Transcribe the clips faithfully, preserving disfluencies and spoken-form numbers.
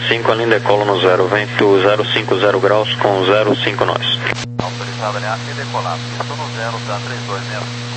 cinco, a linha decola no zero, vento zero cinco zero graus com zero cinco nós. Autorizado a linha e decolar, estou no zero, tá três dois mesmo.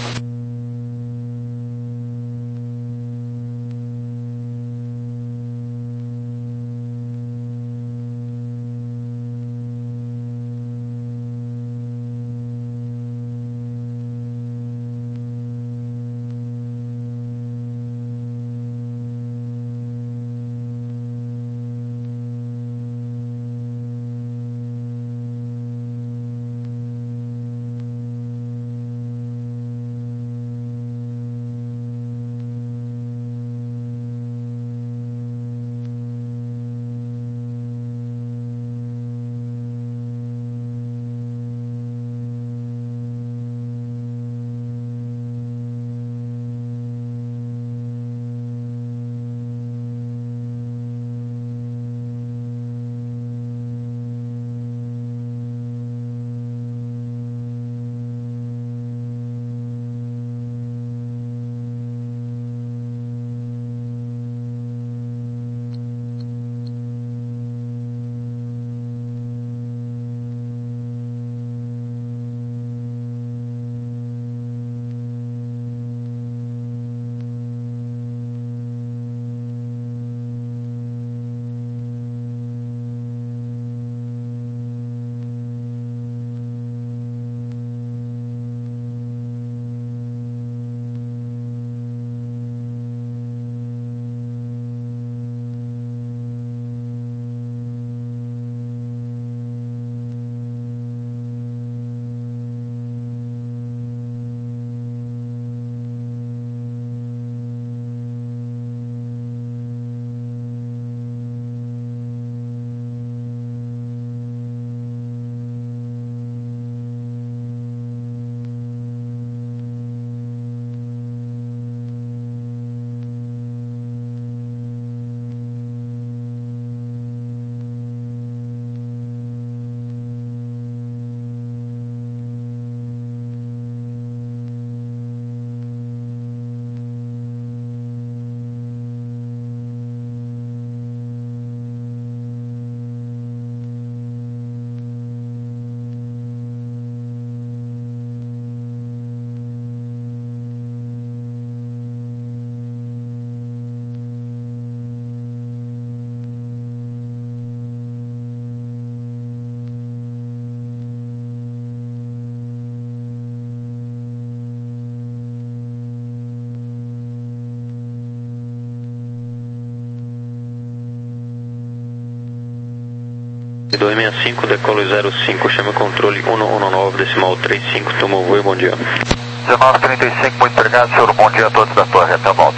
dois seis cinco, decolo zero cinco, chama controle cento e dezenove, decimal trinta e cinco, tomou voo, bom dia. dezenove trinta e cinco, muito obrigado, senhor, bom dia a todos da torre, até a volta.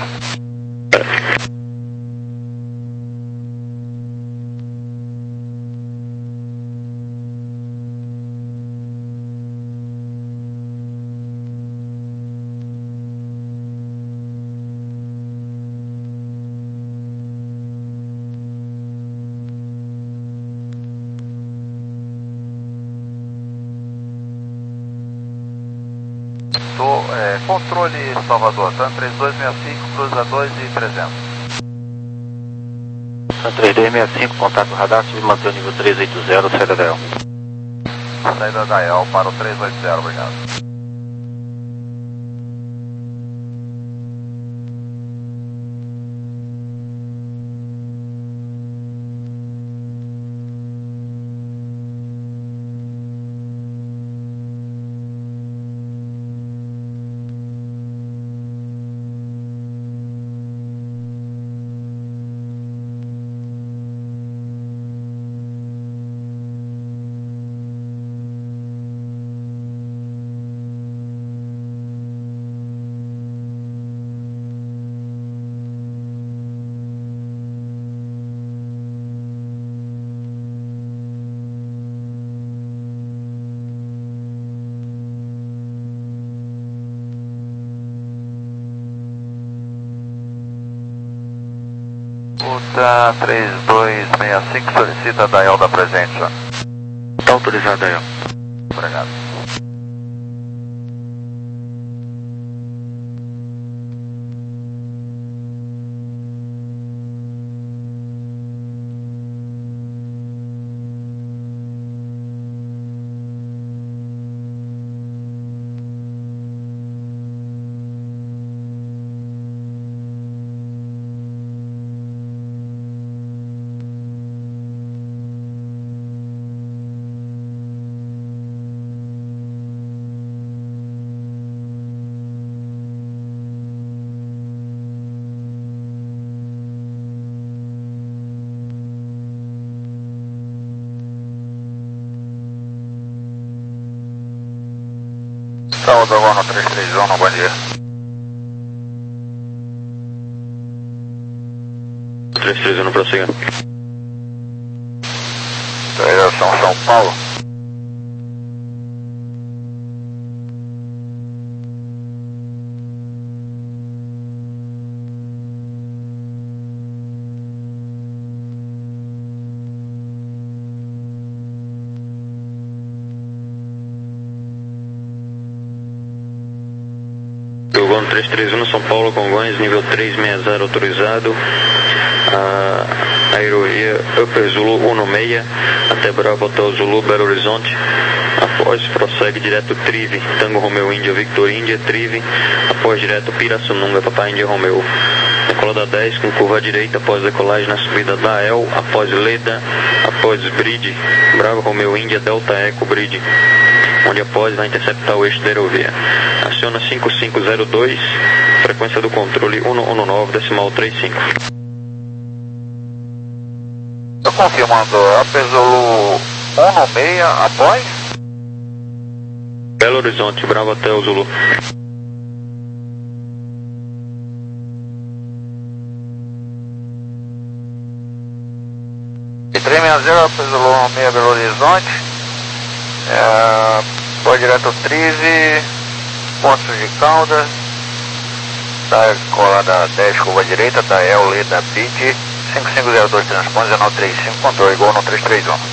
Tô, é, controle Salvador, TAM três dois seis cinco, cruza dois e trezentos. TAM três dois seis cinco, contato radar, se manter o nível três oito zero, saída da E L. Saída da E L para o três oito zero, obrigado. O TAM três dois seis cinco solicita da E L da presente, senhor. Está autorizado a E L. Obrigado. Saúde, Gol três três um, bom dia. três três um, prossiga. Direção São Paulo. Gol três três um, São Paulo, Congonhas, nível três seis zero autorizado. A aerovia Upper Zulu um seis até Bravo Hotel Zulu, Belo Horizonte. Após prossegue direto Trive, Tango Romeo Índia, Victor Índia, Trive. Após direto Pirassununga, Papai Índia Romeo. Decola da dez com curva à direita após decolagem na subida da El, após Leda, após Bridge, Bravo Romeo Índia, Delta Eco Bridge, onde após vai interceptar o eixo da aerovia. Aciona cinco cinco zero dois, frequência do controle um um nove, decimal trinta e cinco. Estou confirmando, Apesolo um seis após? Belo Horizonte, Bravo Hotel Zulu. três seis zero, Apesolo um seis, Belo Horizonte. É, foi direto Trive, Poços de Caldas. Tá colada dez, curva à direita, da El, Leda, Bridge. cinco cinco zero dois, transpõe, dezenove trinta e cinco, controle, Gol no três três um.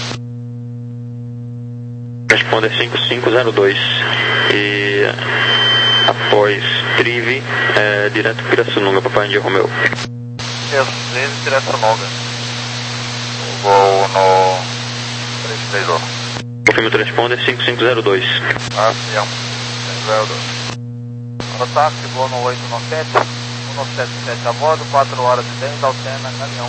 Responde cinco cinco zero dois. E após Trive, é, direto Pirassununga, Papai Índia Romeo. Isso, Trive, Pirassununga. Gol no três três um. Confirma o transponder cinco cinco zero dois. Avião, cinco zero dois. Rotax, Gol no oito um sete. um sete sete a bordo, quatro horas e dez, altena, caminhão.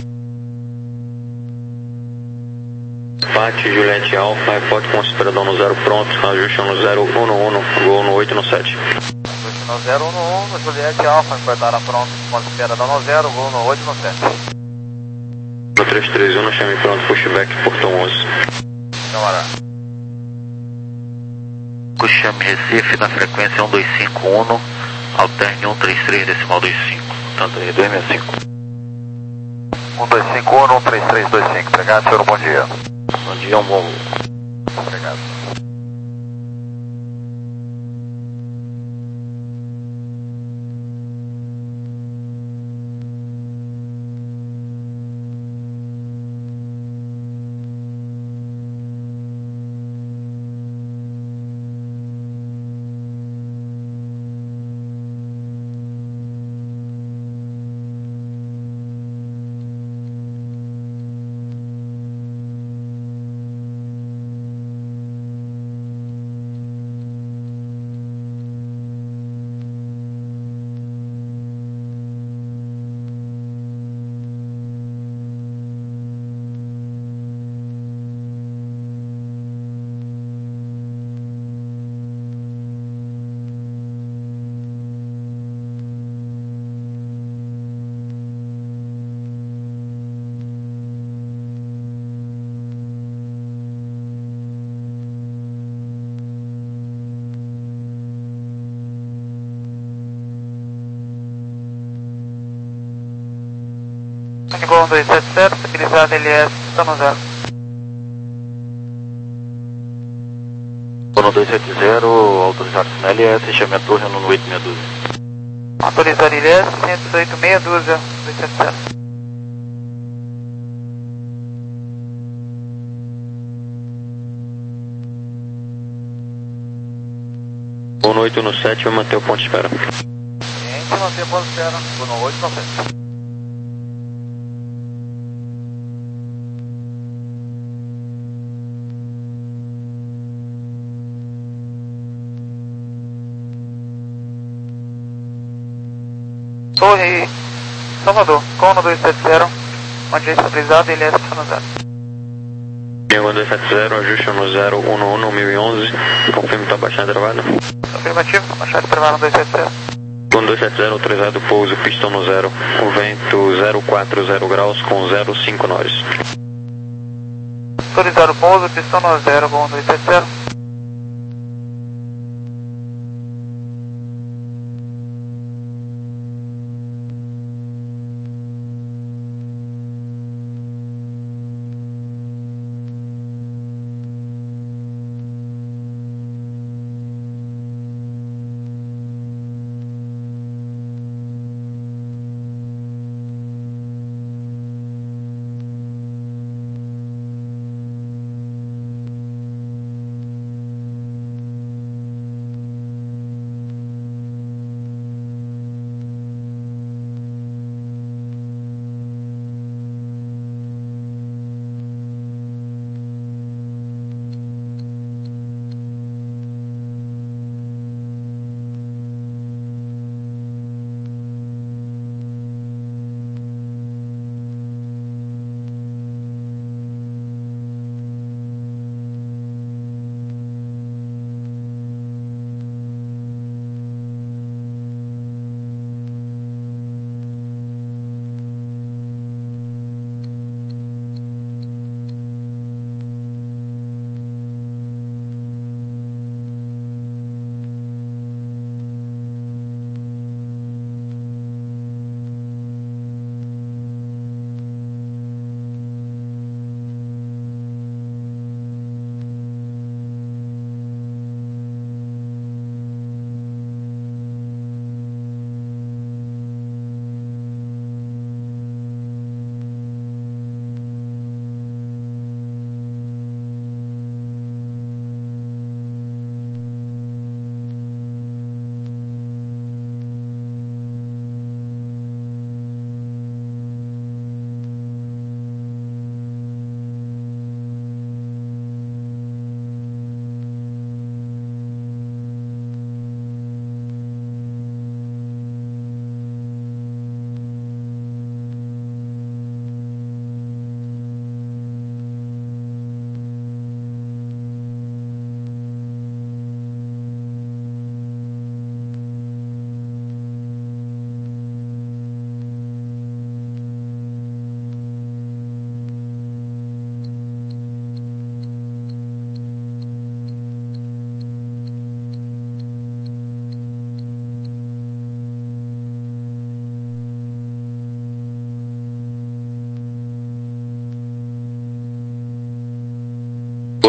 Pati, Juliette Alfa, reporte com o operador no zero pronto, ajuste no zero um um, Gol no oito um sete. Ajuste no zero um um, Juliette Alfa, reportará pronto, com o operador no zero, Gol no oito um sete. No três três um, chame pronto, pushback, portão onze. Camarada. Chame Recife na frequência um dois cinco um, alterne um três três, decimal vinte e cinco, tanto aí dois seis cinco. um dois cinco um, um três três dois cinco, obrigado, senhor, bom dia. Bom dia, um bom voo. Obrigado. Gol dois sete zero, estabilizado L S, está no zero. Gol dois sete zero, autorizado na L S, chame a torre no oito seis dois. Autorizado L S, cento e oito meia dúzia, dois sete zero. Gol no oito um sete, vai manter o ponto de espera. Cliente, manter o ponto de espera, Gol no oito um sete. Torre Salvador, Cono dois sete zero, onde é estabilizado, L S está no zero. Gol dois sete zero, ajuste no zero um um, mil e onze, confirme está baixando a travada. Afirmativo, baixado travada dois sete zero. Gol dois sete zero, autorizado pouso, pistão no zero, o vento zero quatro zero graus com zero cinco nós. Autorizado pouso, pistão no zero, Gol dois sete zero.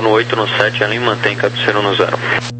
no oito no sete, ali mantém cabeceira no zero.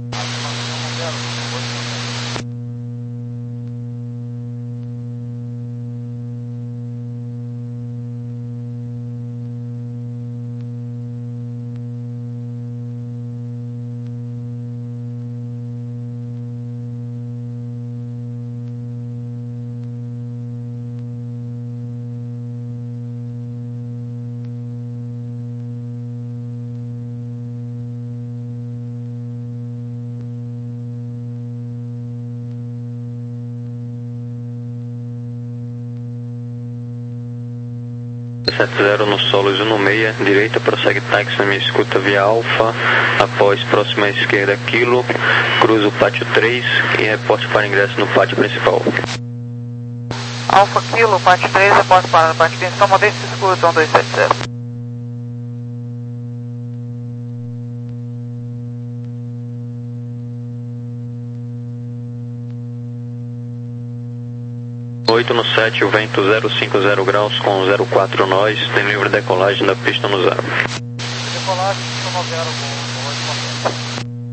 sete zero no Solos um seis, direita, prossegue táxi na minha escuta via Alfa, após próxima à esquerda Kilo, cruza o pátio três e reporte para ingresso no pátio principal. Alfa Kilo, pátio três, reporte para no pátio principal, modeste escuta um dois sete zero. oito no sete, o vento zero cinco zero graus com zero quatro nós, tem livre decolagem da pista no zero. Decolagem, pista no zero, com oito no sete.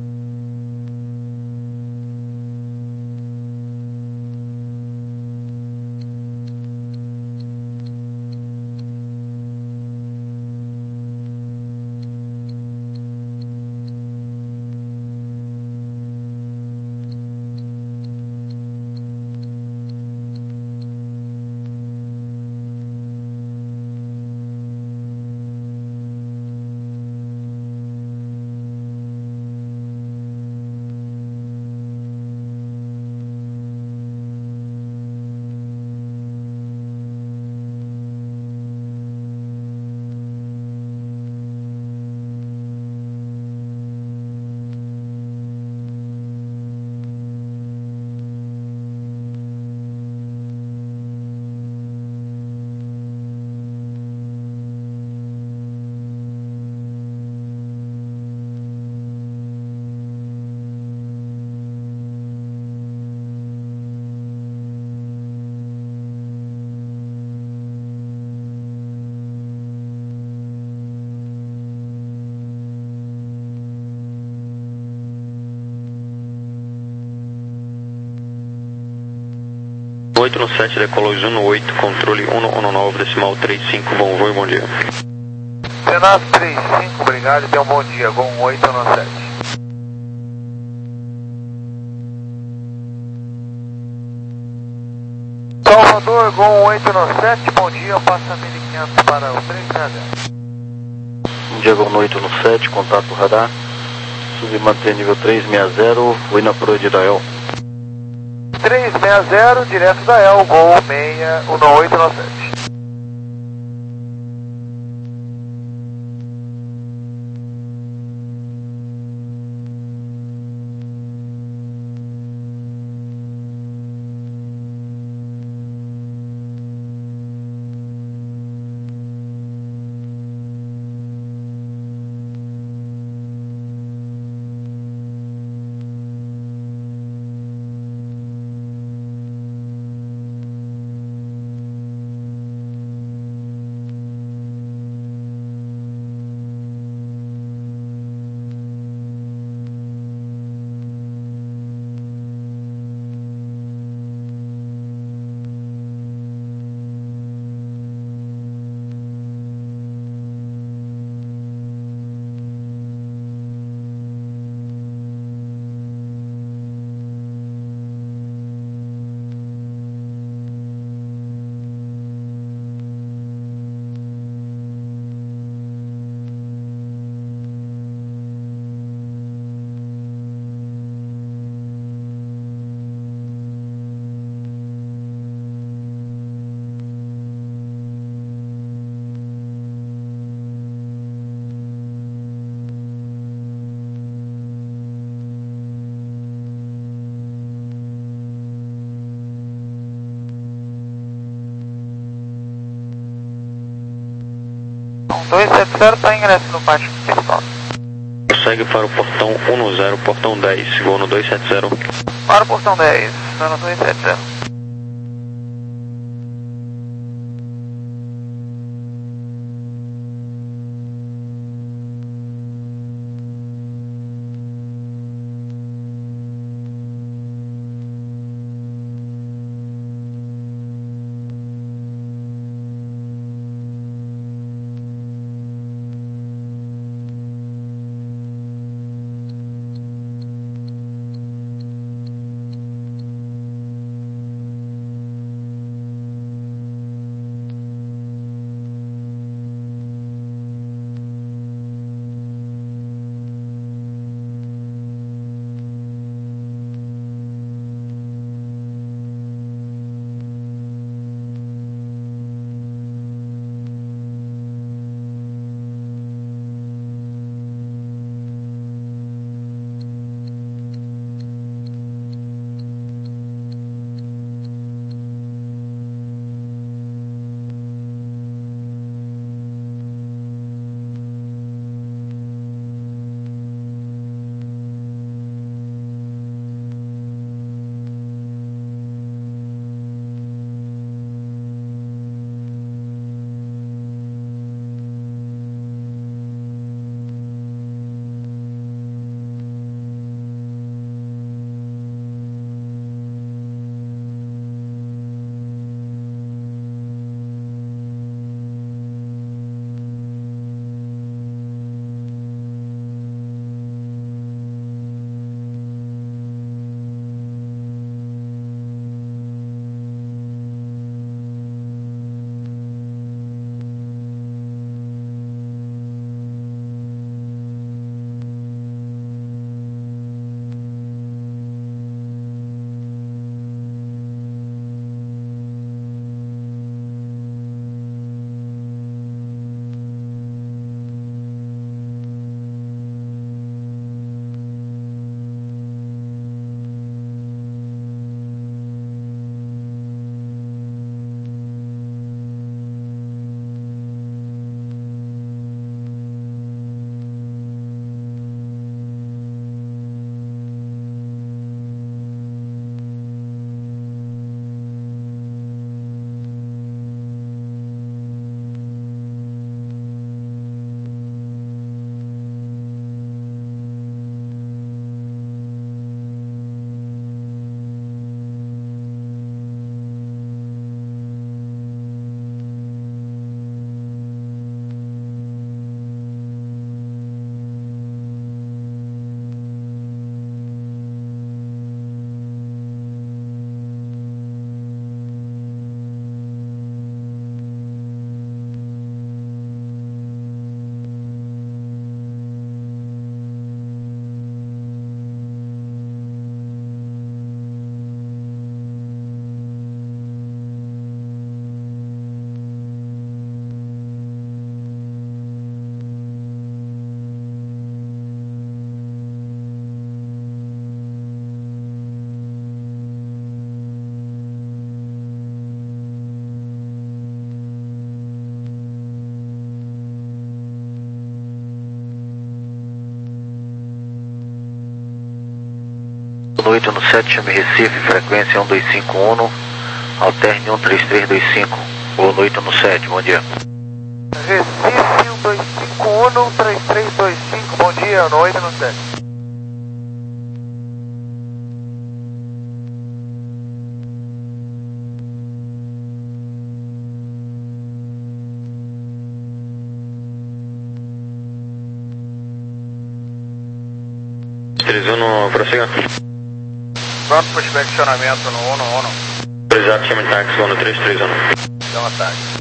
oito no sete, decolou um no oito, controle um no nove, decimal três cinco, bom voo e bom dia. Senado três cinco, obrigado e tenha um bom dia, Gol oito no sete. Salvador, Gol oito no sete, bom dia, passa mil e quinhentos para o três seis zero. Bom dia, Gol oito no sete, contato radar, sub manter nível três seis zero, fui na proa de Dael. três seis zero, direto da El, Gol seis, um no oito no sete. dois sete zero está ingresso no pátio principal. Segue para o portão um no zero, portão dez, voo no dois sete zero. Para o portão dez, está no dois sete zero. oito no sete, chame Recife, frequência um dois cinco um, alterne um três três dois cinco. Boa noite no sete, bom dia. Recife um dois cinco um, três três dois cinco, bom dia, noite no sete. três um, prossiga. Pronto para inspecionamento no um um um. Autorizado, chame táxi, voo no três três um. Então, ataque.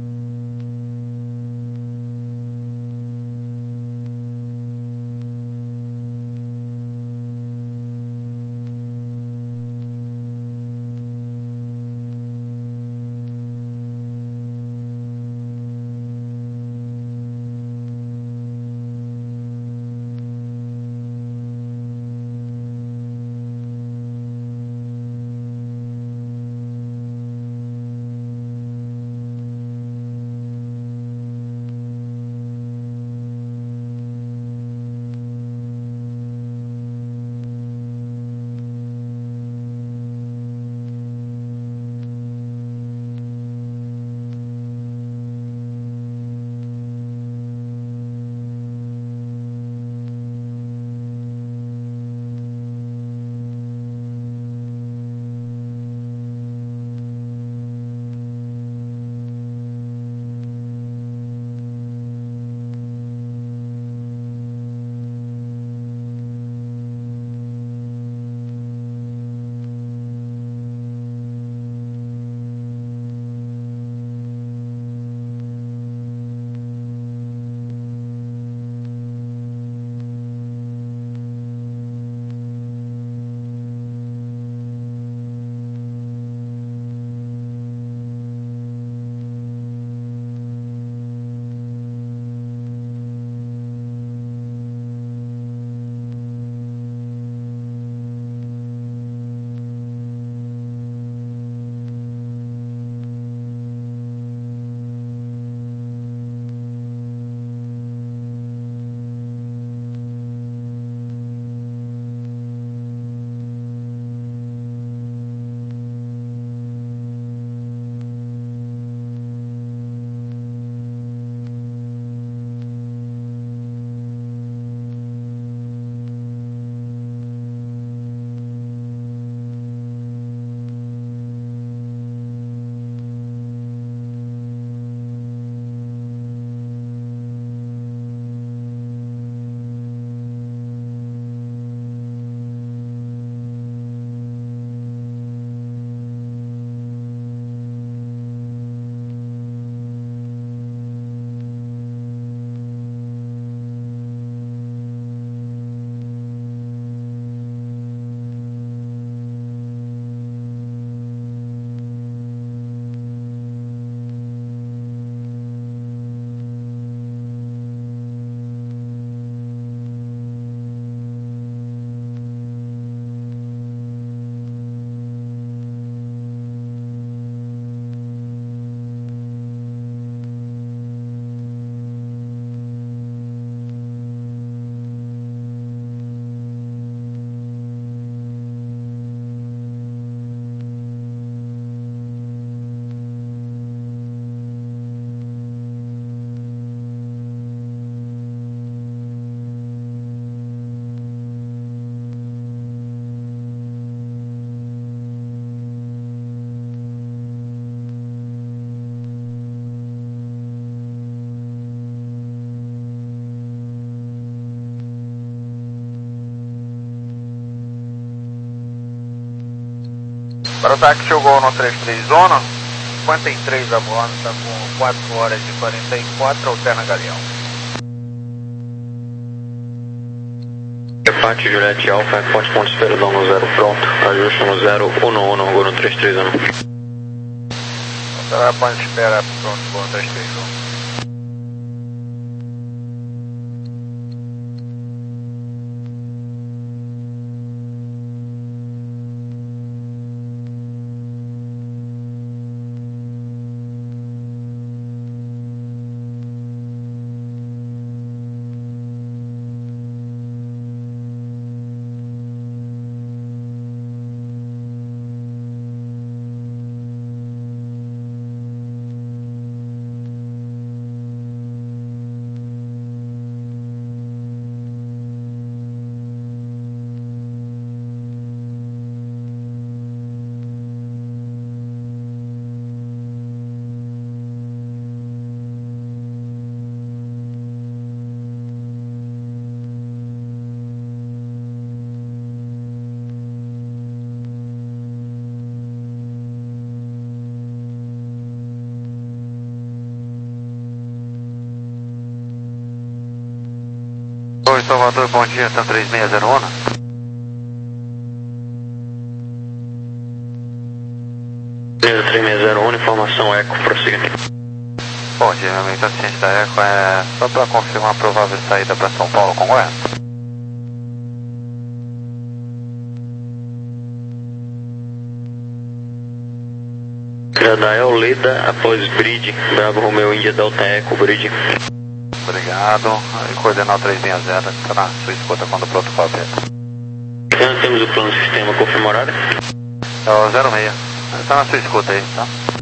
Para o táxi chegou no três três zona, cinquenta e três a bordo, está com quatro horas e quarenta e quatro, alterna Galeão. Reparte Juliette Alfa, ponte ponto Esperidão no zero pronto, ajuste no zero um um, voo no três três um. Então, ponte espera pronto, voo no três três um. Salvador, bom dia, tá três seis zero um. três seis zero um, informação Eco, prossiga. Bom dia, realmente a ciência da Eco é só para confirmar a provável saída para São Paulo, Congonhas. Gradael Leda após Bridge, Bravo Romeo Índia Delta Eco, Bridge. Obrigado, e coordenal três seis zero, está na sua escuta quando o protocolo aberto. Já temos o plano do sistema, confirma o horário? É o zero seis, está na sua escuta aí, tá?